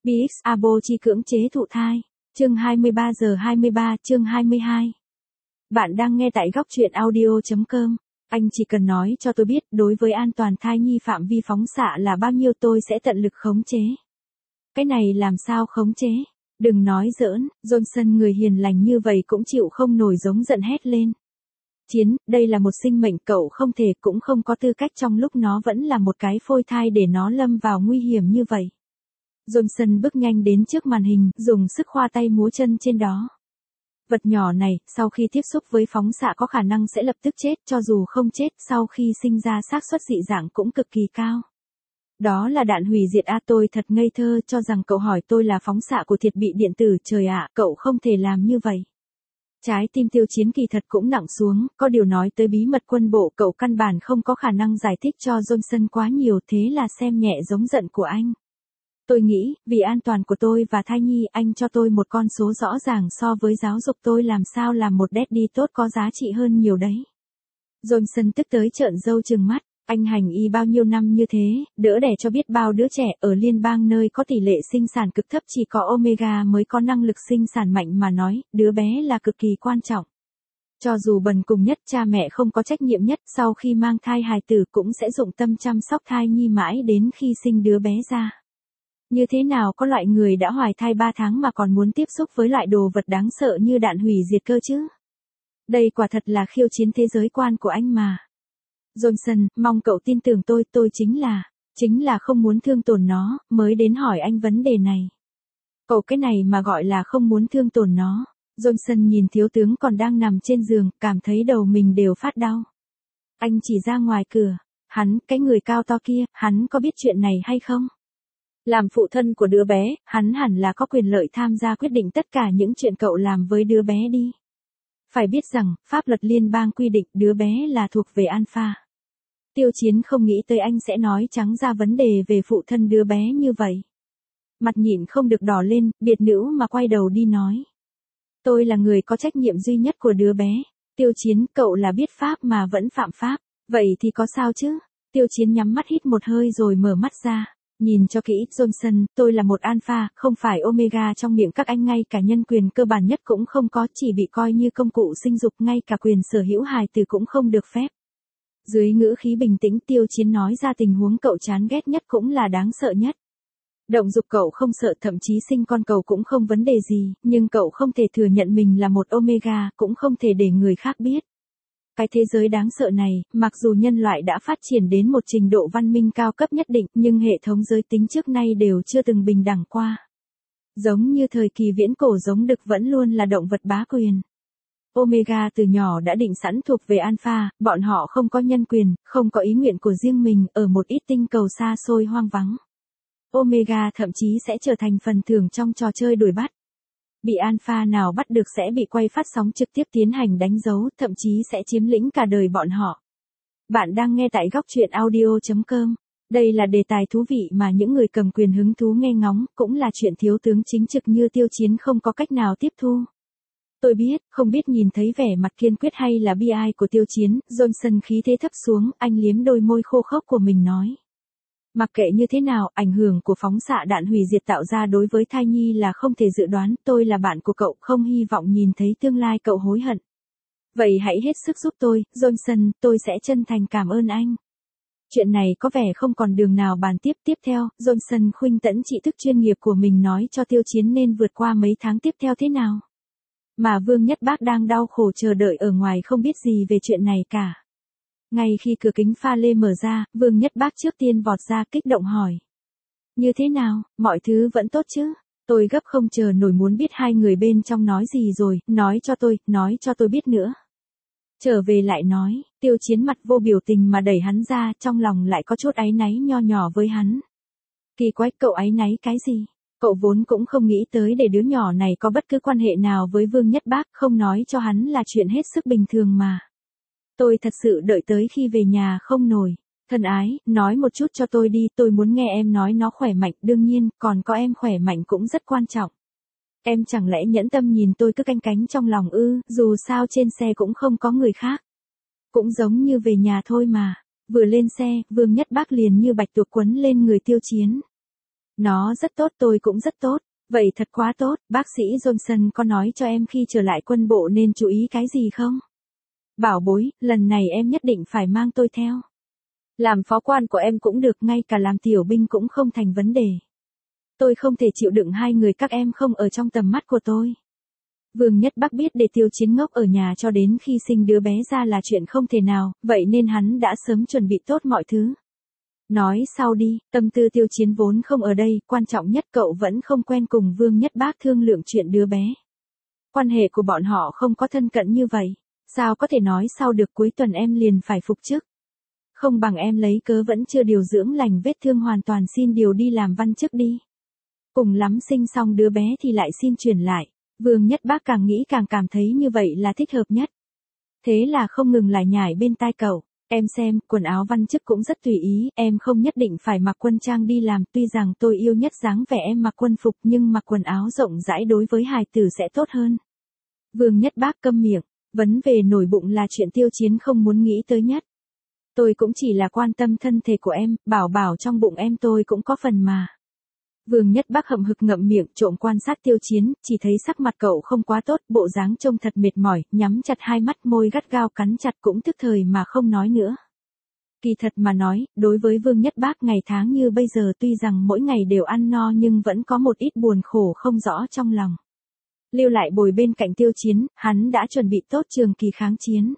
BX Abo chi cưỡng chế thụ thai. Chương 23 giờ 23, chương 22. Bạn đang nghe tại góc truyện audio.com. Anh chỉ cần nói cho tôi biết đối với an toàn thai nhi phạm vi phóng xạ là bao nhiêu tôi sẽ tận lực khống chế. Cái này làm sao khống chế? Đừng nói giỡn, Johnson người hiền lành như vậy cũng chịu không nổi giống giận hét lên. Chiến, đây là một sinh mệnh cậu không thể cũng không có tư cách trong lúc nó vẫn là một cái phôi thai để nó lâm vào nguy hiểm như vậy. Johnson bước nhanh đến trước màn hình, dùng sức khoa tay múa chân trên đó. Vật nhỏ này, sau khi tiếp xúc với phóng xạ có khả năng sẽ lập tức chết, cho dù không chết, sau khi sinh ra xác suất dị dạng cũng cực kỳ cao. Đó là đạn hủy diệt à, tôi thật ngây thơ cho rằng cậu hỏi tôi là phóng xạ của thiết bị điện tử, trời ạ, cậu không thể làm như vậy. Trái tim Tiêu Chiến kỳ thật cũng nặng xuống, có điều nói tới bí mật quân bộ cậu căn bản không có khả năng giải thích cho Johnson quá nhiều, thế là xem nhẹ giống giận của anh. Tôi nghĩ, vì an toàn của tôi và thai nhi, anh cho tôi một con số rõ ràng so với giáo dục tôi làm sao làm một daddy tốt có giá trị hơn nhiều đấy. Johnson tức tới trợn râu trừng mắt, anh hành y bao nhiêu năm như thế, đỡ đẻ cho biết bao đứa trẻ ở liên bang nơi có tỷ lệ sinh sản cực thấp chỉ có Omega mới có năng lực sinh sản mạnh mà nói, đứa bé là cực kỳ quan trọng. Cho dù bần cùng nhất cha mẹ không có trách nhiệm nhất sau khi mang thai hài tử cũng sẽ dụng tâm chăm sóc thai nhi mãi đến khi sinh đứa bé ra. Như thế nào có loại người đã hoài thai 3 tháng mà còn muốn tiếp xúc với loại đồ vật đáng sợ như đạn hủy diệt cơ chứ? Đây quả thật là khiêu chiến thế giới quan của anh mà. Johnson, mong cậu tin tưởng tôi chính là không muốn thương tổn nó, mới đến hỏi anh vấn đề này. Cậu cái này mà gọi là không muốn thương tổn nó. Johnson nhìn thiếu tướng còn đang nằm trên giường, cảm thấy đầu mình đều phát đau. Anh chỉ ra ngoài cửa, hắn, cái người cao to kia, hắn có biết chuyện này hay không? Làm phụ thân của đứa bé, hắn hẳn là có quyền lợi tham gia quyết định tất cả những chuyện cậu làm với đứa bé đi. Phải biết rằng, pháp luật liên bang quy định đứa bé là thuộc về Alpha. Tiêu Chiến không nghĩ tới anh sẽ nói trắng ra vấn đề về phụ thân đứa bé như vậy. Mặt nhịn không được đỏ lên, biệt nữ mà quay đầu đi nói. Tôi là người có trách nhiệm duy nhất của đứa bé. Tiêu Chiến, cậu là biết pháp mà vẫn phạm pháp. Vậy thì có sao chứ? Tiêu Chiến nhắm mắt hít một hơi rồi mở mắt ra. Nhìn cho kỹ, Johnson, tôi là một alpha, không phải omega trong miệng các anh, ngay cả nhân quyền cơ bản nhất cũng không có, chỉ bị coi như công cụ sinh dục, ngay cả quyền sở hữu hài tử cũng không được phép. Dưới ngữ khí bình tĩnh, Tiêu Chiến nói ra tình huống cậu chán ghét nhất cũng là đáng sợ nhất. Động dục cậu không sợ, thậm chí sinh con cậu cũng không vấn đề gì, nhưng cậu không thể thừa nhận mình là một omega, cũng không thể để người khác biết. Cái thế giới đáng sợ này, mặc dù nhân loại đã phát triển đến một trình độ văn minh cao cấp nhất định, nhưng hệ thống giới tính trước nay đều chưa từng bình đẳng qua. Giống như thời kỳ viễn cổ, giống đực vẫn luôn là động vật bá quyền. Omega từ nhỏ đã định sẵn thuộc về Alpha, bọn họ không có nhân quyền, không có ý nguyện của riêng mình, ở một ít tinh cầu xa xôi hoang vắng. Omega thậm chí sẽ trở thành phần thưởng trong trò chơi đuổi bắt. Bị Alpha nào bắt được sẽ bị quay phát sóng trực tiếp tiến hành đánh dấu, thậm chí sẽ chiếm lĩnh cả đời bọn họ. Bạn đang nghe tại góc truyện audio.com. Đây là đề tài thú vị mà những người cầm quyền hứng thú nghe ngóng, cũng là chuyện thiếu tướng chính trực như Tiêu Chiến không có cách nào tiếp thu. Tôi biết, không biết nhìn thấy vẻ mặt kiên quyết hay là bi ai của Tiêu Chiến, Johnson khí thế thấp xuống, anh liếm đôi môi khô khốc của mình nói. Mặc kệ như thế nào, ảnh hưởng của phóng xạ đạn hủy diệt tạo ra đối với thai nhi là không thể dự đoán, tôi là bạn của cậu, không hy vọng nhìn thấy tương lai cậu hối hận. Vậy hãy hết sức giúp tôi, Johnson, tôi sẽ chân thành cảm ơn anh. Chuyện này có vẻ không còn đường nào bàn tiếp. Tiếp theo, Johnson khuynh tẫn trị thức chuyên nghiệp của mình nói cho Tiêu Chiến nên vượt qua mấy tháng tiếp theo thế nào. Mà Vương Nhất Bác đang đau khổ chờ đợi ở ngoài không biết gì về chuyện này cả. Ngay khi cửa kính pha lê mở ra, Vương Nhất Bác trước tiên vọt ra kích động hỏi. Như thế nào, mọi thứ vẫn tốt chứ? Tôi gấp không chờ nổi muốn biết hai người bên trong nói gì rồi, nói cho tôi biết nữa. Trở về lại nói, Tiêu Chiến mặt vô biểu tình mà đẩy hắn ra, trong lòng lại có chút áy náy nho nhỏ với hắn. Kỳ quái, cậu áy náy cái gì? Cậu vốn cũng không nghĩ tới để đứa nhỏ này có bất cứ quan hệ nào với Vương Nhất Bác, không nói cho hắn là chuyện hết sức bình thường mà. Tôi thật sự đợi tới khi về nhà không nổi. Thân ái, nói một chút cho tôi đi, tôi muốn nghe em nói nó khỏe mạnh, đương nhiên, còn có em khỏe mạnh cũng rất quan trọng. Em chẳng lẽ nhẫn tâm nhìn tôi cứ canh cánh trong lòng ư, dù sao trên xe cũng không có người khác. Cũng giống như về nhà thôi mà. Vừa lên xe, Vương Nhất Bác liền như bạch tuộc quấn lên người Tiêu Chiến. Nó rất tốt, tôi cũng rất tốt. Vậy thật quá tốt, bác sĩ Johnson có nói cho em khi trở lại quân bộ nên chú ý cái gì không? Bảo bối, lần này em nhất định phải mang tôi theo. Làm phó quan của em cũng được, ngay cả làm tiểu binh cũng không thành vấn đề. Tôi không thể chịu đựng hai người các em không ở trong tầm mắt của tôi. Vương Nhất Bắc biết để Tiêu Chiến ngốc ở nhà cho đến khi sinh đứa bé ra là chuyện không thể nào, vậy nên hắn đã sớm chuẩn bị tốt mọi thứ. Nói sau đi, tâm tư Tiêu Chiến vốn không ở đây, quan trọng nhất cậu vẫn không quen cùng Vương Nhất Bác thương lượng chuyện đứa bé. Quan hệ của bọn họ không có thân cận như vậy, sao có thể nói sau được, cuối tuần em liền phải phục chức. Không bằng em lấy cớ vẫn chưa điều dưỡng lành vết thương hoàn toàn xin điều đi làm văn chức đi. Cùng lắm sinh xong đứa bé thì lại xin chuyển lại. Vương Nhất Bác càng nghĩ càng cảm thấy như vậy là thích hợp nhất. Thế là không ngừng lại nhải bên tai cậu. Em xem, quần áo văn chức cũng rất tùy ý, em không nhất định phải mặc quân trang đi làm, tuy rằng tôi yêu nhất dáng vẻ em mặc quân phục nhưng mặc quần áo rộng rãi đối với hài tử sẽ tốt hơn. Vương Nhất Bác câm miệng, vấn về nổi bụng là chuyện Tiêu Chiến không muốn nghĩ tới nhất. Tôi cũng chỉ là quan tâm thân thể của em, bảo bảo trong bụng em tôi cũng có phần mà. Vương Nhất Bác hậm hực ngậm miệng trộm quan sát Tiêu Chiến, chỉ thấy sắc mặt cậu không quá tốt, bộ dáng trông thật mệt mỏi, nhắm chặt hai mắt, môi gắt gao cắn chặt, cũng tức thời mà không nói nữa. Kỳ thật mà nói, đối với Vương Nhất Bác ngày tháng như bây giờ tuy rằng mỗi ngày đều ăn no nhưng vẫn có một ít buồn khổ không rõ trong lòng. Lưu lại bồi bên cạnh Tiêu Chiến, hắn đã chuẩn bị tốt trường kỳ kháng chiến.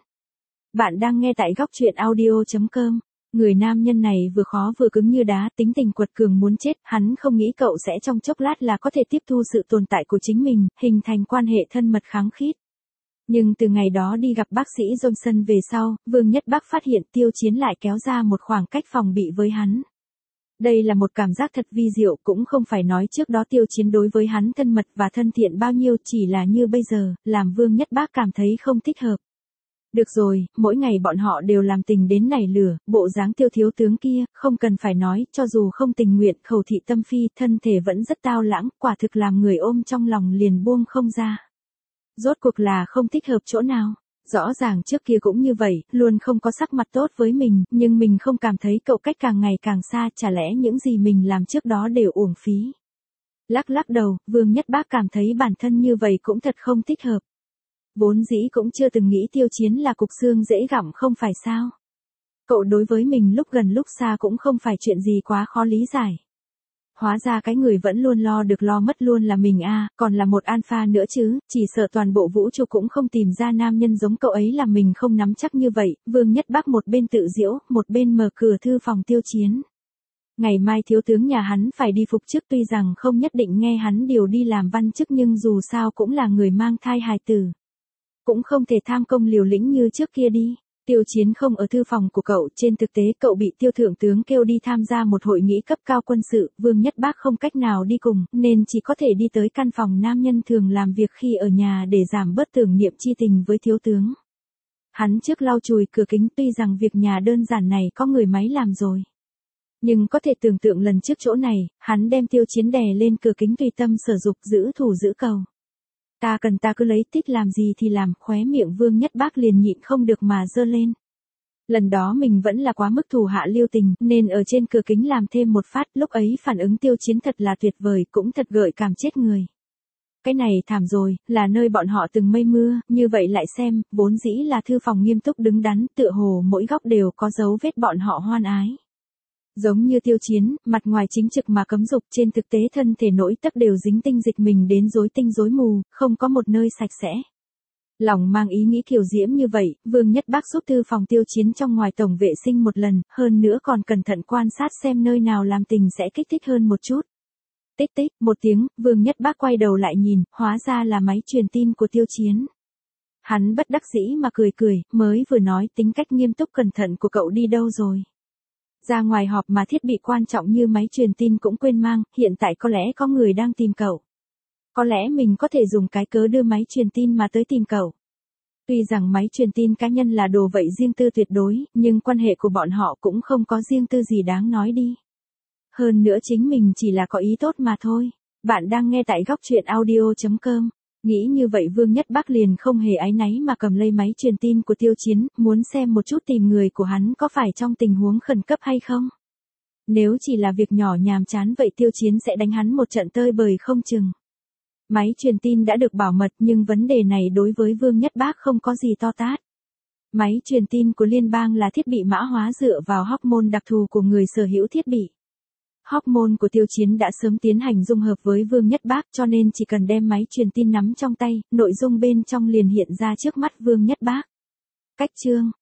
Bạn đang nghe tại góc truyện audio.com. Người nam nhân này vừa khó vừa cứng như đá, tính tình quật cường muốn chết, hắn không nghĩ cậu sẽ trong chốc lát là có thể tiếp thu sự tồn tại của chính mình, hình thành quan hệ thân mật khăng khít. Nhưng từ ngày đó đi gặp bác sĩ Johnson về sau, Vương Nhất Bác phát hiện Tiêu Chiến lại kéo ra một khoảng cách phòng bị với hắn. Đây là một cảm giác thật vi diệu, cũng không phải nói trước đó Tiêu Chiến đối với hắn thân mật và thân thiện bao nhiêu, chỉ là như bây giờ, làm Vương Nhất Bác cảm thấy không thích hợp. Được rồi, mỗi ngày bọn họ đều làm tình đến nảy lửa, bộ dáng Tiêu thiếu tướng kia, không cần phải nói, cho dù không tình nguyện, khẩu thị tâm phi, thân thể vẫn rất tao lãng, quả thực làm người ôm trong lòng liền buông không ra. Rốt cuộc là không thích hợp chỗ nào. Rõ ràng trước kia cũng như vậy, luôn không có sắc mặt tốt với mình, nhưng mình không cảm thấy cậu cách càng ngày càng xa, chả lẽ những gì mình làm trước đó đều uổng phí. Lắc lắc đầu, Vương Nhất Bác cảm thấy bản thân như vậy cũng thật không thích hợp. Vốn dĩ cũng chưa từng nghĩ Tiêu Chiến là cục xương dễ gặm không phải sao. Cậu đối với mình lúc gần lúc xa cũng không phải chuyện gì quá khó lý giải. Hóa ra cái người vẫn luôn lo được lo mất luôn là mình a, còn là một alpha nữa chứ, chỉ sợ toàn bộ vũ trụ cũng không tìm ra nam nhân giống cậu ấy, là mình không nắm chắc như vậy. Vương Nhất Bác một bên tự giễu, một bên mở cửa thư phòng Tiêu Chiến. Ngày mai thiếu tướng nhà hắn phải đi phục chức, tuy rằng không nhất định nghe hắn điều đi làm văn chức nhưng dù sao cũng là người mang thai hài tử. Cũng không thể tham công liều lĩnh như trước kia đi. Tiêu Chiến không ở thư phòng của cậu, trên thực tế cậu bị Tiêu thượng tướng kêu đi tham gia một hội nghị cấp cao quân sự, Vương Nhất Bác không cách nào đi cùng, nên chỉ có thể đi tới căn phòng nam nhân thường làm việc khi ở nhà để giảm bớt tưởng niệm chi tình với thiếu tướng. Hắn trước lau chùi cửa kính, tuy rằng việc nhà đơn giản này có người máy làm rồi. Nhưng có thể tưởng tượng lần trước chỗ này, hắn đem Tiêu Chiến đè lên cửa kính tùy tâm sở dục, giữ thủ giữ cầu. Ta cần ta cứ lấy, thích làm gì thì làm, khóe miệng Vương Nhất Bác liền nhịn không được mà giơ lên. Lần đó mình vẫn là quá mức thủ hạ lưu tình, nên ở trên cửa kính làm thêm một phát, lúc ấy phản ứng Tiêu Chiến thật là tuyệt vời, cũng thật gợi cảm chết người. Cái này thảm rồi, là nơi bọn họ từng mây mưa, như vậy lại xem, vốn dĩ là thư phòng nghiêm túc đứng đắn, tựa hồ mỗi góc đều có dấu vết bọn họ hoan ái. Giống như Tiêu Chiến, mặt ngoài chính trực mà cấm dục, trên thực tế thân thể nỗi tấc đều dính tinh dịch mình đến rối tinh rối mù, không có một nơi sạch sẽ. Lòng mang ý nghĩ kiều diễm như vậy, Vương Nhất Bác giúp thư phòng Tiêu Chiến trong ngoài tổng vệ sinh một lần, hơn nữa còn cẩn thận quan sát xem nơi nào làm tình sẽ kích thích hơn một chút. Tích tích, một tiếng, Vương Nhất Bác quay đầu lại nhìn, hóa ra là máy truyền tin của Tiêu Chiến. Hắn bất đắc dĩ mà cười cười, mới vừa nói tính cách nghiêm túc cẩn thận của cậu đi đâu rồi. Ra ngoài họp mà thiết bị quan trọng như máy truyền tin cũng quên mang, hiện tại có lẽ có người đang tìm cậu. Có lẽ mình có thể dùng cái cớ đưa máy truyền tin mà tới tìm cậu. Tuy rằng máy truyền tin cá nhân là đồ vậy riêng tư tuyệt đối, nhưng quan hệ của bọn họ cũng không có riêng tư gì đáng nói đi. Hơn nữa chính mình chỉ là có ý tốt mà thôi. Bạn đang nghe tại góc truyện audio.com. Nghĩ như vậy Vương Nhất Bác liền không hề áy náy mà cầm lấy máy truyền tin của Tiêu Chiến, muốn xem một chút tìm người của hắn có phải trong tình huống khẩn cấp hay không. Nếu chỉ là việc nhỏ nhàm chán vậy Tiêu Chiến sẽ đánh hắn một trận tơi bời không chừng. Máy truyền tin đã được bảo mật nhưng vấn đề này đối với Vương Nhất Bác không có gì to tát. Máy truyền tin của liên bang là thiết bị mã hóa dựa vào hormone đặc thù của người sở hữu thiết bị. Hormone của Tiêu Chiến đã sớm tiến hành dung hợp với Vương Nhất Bác cho nên chỉ cần đem máy truyền tin nắm trong tay, nội dung bên trong liền hiện ra trước mắt Vương Nhất Bác. Cách chương